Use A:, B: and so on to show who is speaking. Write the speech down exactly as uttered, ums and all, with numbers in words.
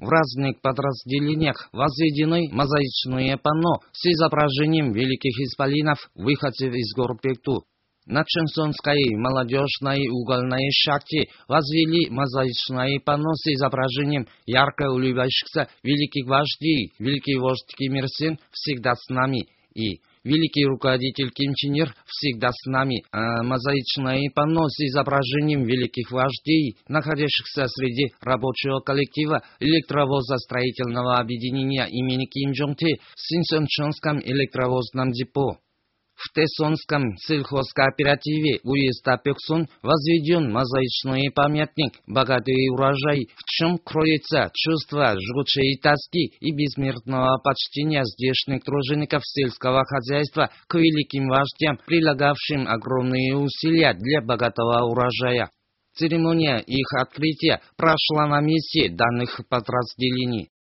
A: В разных подразделениях возведены мозаичные панно с изображением великих исполинов, выходцев из гор Пекту. На Чемсонской молодежной угольной шахте возвели мозаичное панно с изображением ярко улыбающихся великих вождей. Великий вождь Ким Ир Сен всегда с нами и великий руководитель Ким Чен Ир всегда с нами. А мозаичное панно с изображением великих вождей, находящихся среди рабочего коллектива электровозостроительного объединения имени Ким Чжон Тэ в Синсончонском электровозном депо. В Тэсонском сельхозкооперативе уезда Пёксон возведен мозаичный памятник «Богатый урожай», в чем кроется чувство жгучей тоски и бессмертного почтения здешних тружеников сельского хозяйства к великим вождям, прилагавшим огромные усилия для богатого урожая. Церемония их открытия прошла на месте данных подразделений.